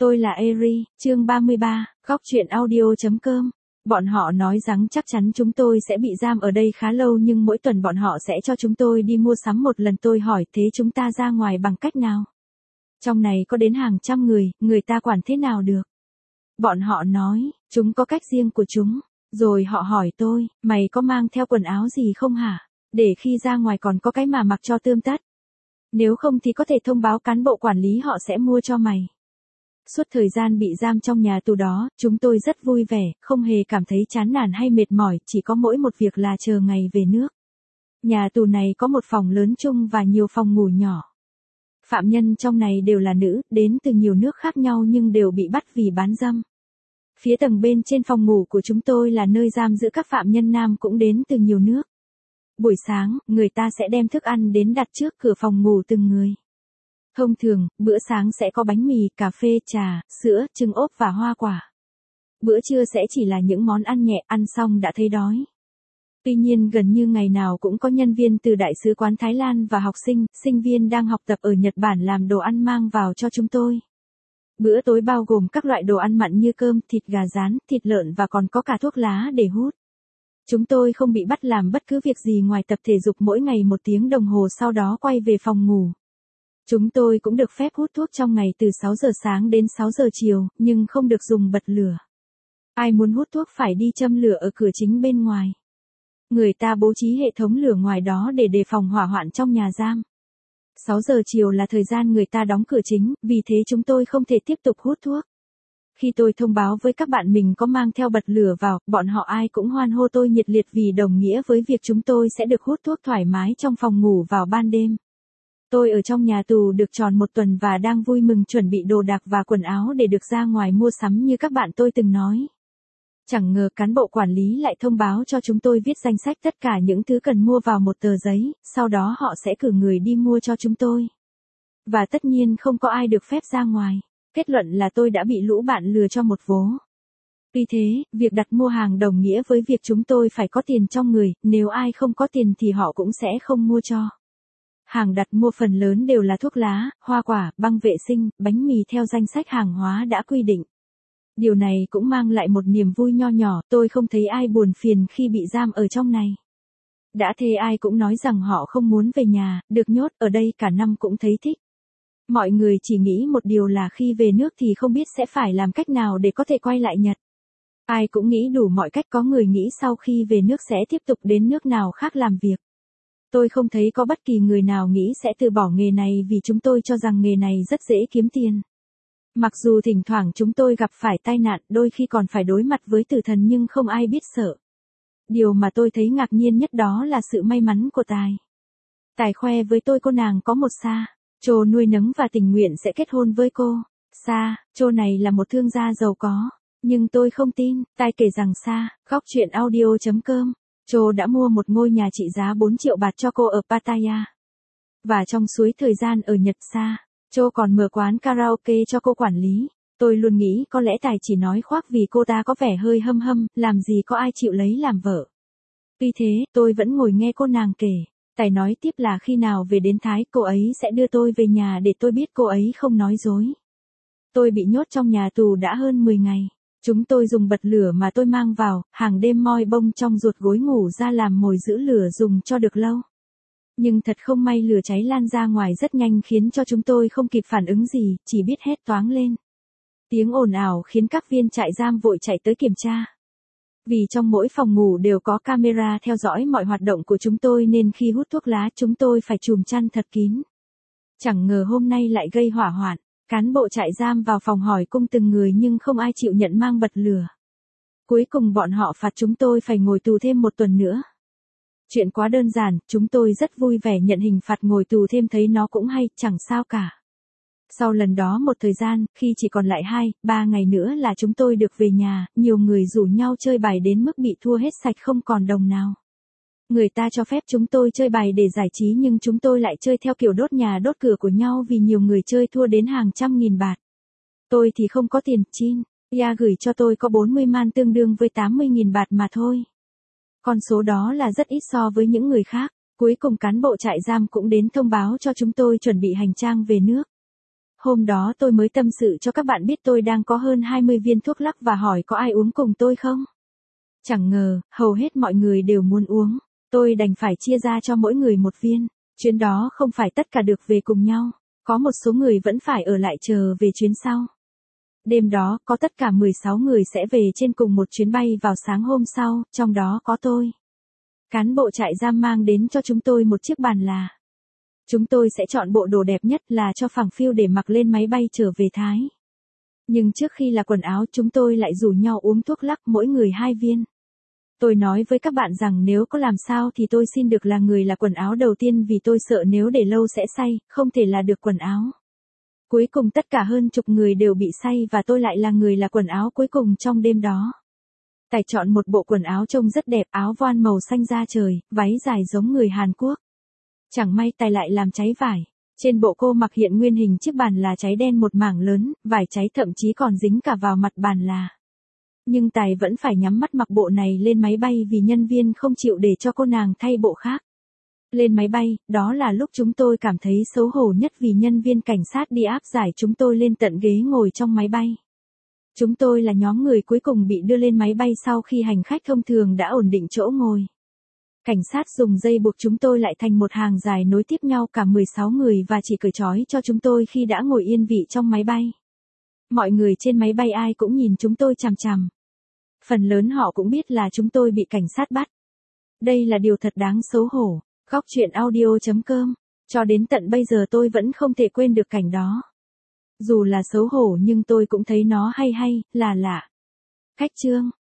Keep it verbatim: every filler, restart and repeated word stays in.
Tôi là Eri, chương ba mươi ba, góc truyện audio.com. Bọn họ nói rằng chắc chắn chúng tôi sẽ bị giam ở đây khá lâu nhưng mỗi tuần bọn họ sẽ cho chúng tôi đi mua sắm một lần. Tôi hỏi thế chúng ta ra ngoài bằng cách nào? Trong này có đến hàng trăm người, người ta quản thế nào được? Bọn họ nói, chúng có cách riêng của chúng. Rồi họ hỏi tôi, mày có mang theo quần áo gì không hả? Để khi ra ngoài còn có cái mà mặc cho tươm tất. Nếu không thì có thể thông báo cán bộ quản lý họ sẽ mua cho mày. Suốt thời gian bị giam trong nhà tù đó, chúng tôi rất vui vẻ, không hề cảm thấy chán nản hay mệt mỏi, chỉ có mỗi một việc là chờ ngày về nước. Nhà tù này có một phòng lớn chung và nhiều phòng ngủ nhỏ. Phạm nhân trong này đều là nữ, đến từ nhiều nước khác nhau nhưng đều bị bắt vì bán dâm. Phía tầng bên trên phòng ngủ của chúng tôi là nơi giam giữ các phạm nhân nam cũng đến từ nhiều nước. Buổi sáng, người ta sẽ đem thức ăn đến đặt trước cửa phòng ngủ từng người. Thông thường, bữa sáng sẽ có bánh mì, cà phê, trà, sữa, trứng ốp và hoa quả. Bữa trưa sẽ chỉ là những món ăn nhẹ, ăn xong đã thấy đói. Tuy nhiên gần như ngày nào cũng có nhân viên từ Đại sứ quán Thái Lan và học sinh, sinh viên đang học tập ở Nhật Bản làm đồ ăn mang vào cho chúng tôi. Bữa tối bao gồm các loại đồ ăn mặn như cơm, thịt gà rán, thịt lợn và còn có cả thuốc lá để hút. Chúng tôi không bị bắt làm bất cứ việc gì ngoài tập thể dục mỗi ngày một tiếng đồng hồ sau đó quay về phòng ngủ. Chúng tôi cũng được phép hút thuốc trong ngày từ sáu giờ sáng đến sáu giờ chiều, nhưng không được dùng bật lửa. Ai muốn hút thuốc phải đi châm lửa ở cửa chính bên ngoài. Người ta bố trí hệ thống lửa ngoài đó để đề phòng hỏa hoạn trong nhà giam. sáu giờ chiều là thời gian người ta đóng cửa chính, vì thế chúng tôi không thể tiếp tục hút thuốc. Khi tôi thông báo với các bạn mình có mang theo bật lửa vào, bọn họ ai cũng hoan hô tôi nhiệt liệt vì đồng nghĩa với việc chúng tôi sẽ được hút thuốc thoải mái trong phòng ngủ vào ban đêm. Tôi ở trong nhà tù được tròn một tuần và đang vui mừng chuẩn bị đồ đạc và quần áo để được ra ngoài mua sắm như các bạn tôi từng nói. Chẳng ngờ cán bộ quản lý lại thông báo cho chúng tôi viết danh sách tất cả những thứ cần mua vào một tờ giấy, sau đó họ sẽ cử người đi mua cho chúng tôi. Và tất nhiên không có ai được phép ra ngoài. Kết luận là tôi đã bị lũ bạn lừa cho một vố. Vì thế, việc đặt mua hàng đồng nghĩa với việc chúng tôi phải có tiền trong người, nếu ai không có tiền thì họ cũng sẽ không mua cho. Hàng đặt mua phần lớn đều là thuốc lá, hoa quả, băng vệ sinh, bánh mì theo danh sách hàng hóa đã quy định. Điều này cũng mang lại một niềm vui nho nhỏ, tôi không thấy ai buồn phiền khi bị giam ở trong này. Đã thế ai cũng nói rằng họ không muốn về nhà, được nhốt ở đây cả năm cũng thấy thích. Mọi người chỉ nghĩ một điều là khi về nước thì không biết sẽ phải làm cách nào để có thể quay lại Nhật. Ai cũng nghĩ đủ mọi cách, có người nghĩ sau khi về nước sẽ tiếp tục đến nước nào khác làm việc. Tôi không thấy có bất kỳ người nào nghĩ sẽ từ bỏ nghề này vì chúng tôi cho rằng nghề này rất dễ kiếm tiền. Mặc dù thỉnh thoảng chúng tôi gặp phải tai nạn, đôi khi còn phải đối mặt với tử thần nhưng không ai biết sợ. Điều mà tôi thấy ngạc nhiên nhất đó là sự may mắn của Tài. Tài khoe với tôi cô nàng có một Sa. Chô nuôi nấng và tình nguyện sẽ kết hôn với cô. Sa, Chô này là một thương gia giàu có. Nhưng tôi không tin, Tài kể rằng Sa, góc truyện audio.com. Chô đã mua một ngôi nhà trị giá bốn triệu bạt cho cô ở Pattaya. Và trong suốt thời gian ở Nhật Sa, Chô còn mở quán karaoke cho cô quản lý. Tôi luôn nghĩ có lẽ Tài chỉ nói khoác vì cô ta có vẻ hơi hâm hâm, làm gì có ai chịu lấy làm vợ. Tuy thế, tôi vẫn ngồi nghe cô nàng kể. Tài nói tiếp là khi nào về đến Thái, cô ấy sẽ đưa tôi về nhà để tôi biết cô ấy không nói dối. Tôi bị nhốt trong nhà tù đã hơn mười ngày. Chúng tôi dùng bật lửa mà tôi mang vào, hàng đêm moi bông trong ruột gối ngủ ra làm mồi giữ lửa dùng cho được lâu. Nhưng thật không may lửa cháy lan ra ngoài rất nhanh khiến cho chúng tôi không kịp phản ứng gì, chỉ biết hét toáng lên. Tiếng ồn ào khiến các viên trại giam vội chạy tới kiểm tra. Vì trong mỗi phòng ngủ đều có camera theo dõi mọi hoạt động của chúng tôi nên khi hút thuốc lá chúng tôi phải trùm chăn thật kín. Chẳng ngờ hôm nay lại gây hỏa hoạn. Cán bộ trại giam vào phòng hỏi cung từng người nhưng không ai chịu nhận mang bật lửa. Cuối cùng bọn họ phạt chúng tôi phải ngồi tù thêm một tuần nữa. Chuyện quá đơn giản, chúng tôi rất vui vẻ nhận hình phạt ngồi tù thêm, thấy nó cũng hay, chẳng sao cả. Sau lần đó một thời gian, khi chỉ còn lại hai, ba ngày nữa là chúng tôi được về nhà, nhiều người rủ nhau chơi bài đến mức bị thua hết sạch không còn đồng nào. Người ta cho phép chúng tôi chơi bài để giải trí nhưng chúng tôi lại chơi theo kiểu đốt nhà đốt cửa của nhau vì nhiều người chơi thua đến hàng trăm nghìn bạt. Tôi thì không có tiền, Chin, Ya gửi cho tôi có bốn mươi man tương đương với tám mươi nghìn bạt mà thôi. Con số đó là rất ít so với những người khác. Cuối cùng cán bộ trại giam cũng đến thông báo cho chúng tôi chuẩn bị hành trang về nước. Hôm đó tôi mới tâm sự cho các bạn biết tôi đang có hơn hai mươi viên thuốc lắc và hỏi có ai uống cùng tôi không. Chẳng ngờ, hầu hết mọi người đều muốn uống. Tôi đành phải chia ra cho mỗi người một viên. Chuyến đó không phải tất cả được về cùng nhau. Có một số người vẫn phải ở lại chờ về chuyến sau. Đêm đó, có tất cả mười sáu người sẽ về trên cùng một chuyến bay vào sáng hôm sau, trong đó có tôi. Cán bộ trại giam mang đến cho chúng tôi một chiếc bàn là. Chúng tôi sẽ chọn bộ đồ đẹp nhất là cho phẳng phiu để mặc lên máy bay trở về Thái. Nhưng trước khi là quần áo chúng tôi lại rủ nhau uống thuốc lắc mỗi người hai viên. Tôi nói với các bạn rằng nếu có làm sao thì tôi xin được là người là quần áo đầu tiên vì tôi sợ nếu để lâu sẽ say, không thể là được quần áo. Cuối cùng tất cả hơn chục người đều bị say và tôi lại là người là quần áo cuối cùng trong đêm đó. Tài chọn một bộ quần áo trông rất đẹp, áo voan màu xanh da trời, váy dài giống người Hàn Quốc. Chẳng may Tài lại làm cháy vải. Trên bộ cô mặc hiện nguyên hình chiếc bàn là cháy đen một mảng lớn, vải cháy thậm chí còn dính cả vào mặt bàn là. Nhưng Tài vẫn phải nhắm mắt mặc bộ này lên máy bay vì nhân viên không chịu để cho cô nàng thay bộ khác. Lên máy bay, đó là lúc chúng tôi cảm thấy xấu hổ nhất vì nhân viên cảnh sát đi áp giải chúng tôi lên tận ghế ngồi trong máy bay. Chúng tôi là nhóm người cuối cùng bị đưa lên máy bay sau khi hành khách thông thường đã ổn định chỗ ngồi. Cảnh sát dùng dây buộc chúng tôi lại thành một hàng dài nối tiếp nhau cả mười sáu người và chỉ cởi trói cho chúng tôi khi đã ngồi yên vị trong máy bay. Mọi người trên máy bay ai cũng nhìn chúng tôi chằm chằm. Phần lớn họ cũng biết là chúng tôi bị cảnh sát bắt. Đây là điều thật đáng xấu hổ. Góc truyện audio chấm com. Cho đến tận bây giờ tôi vẫn không thể quên được cảnh đó. Dù là xấu hổ nhưng tôi cũng thấy nó hay hay, là lạ. Cách chương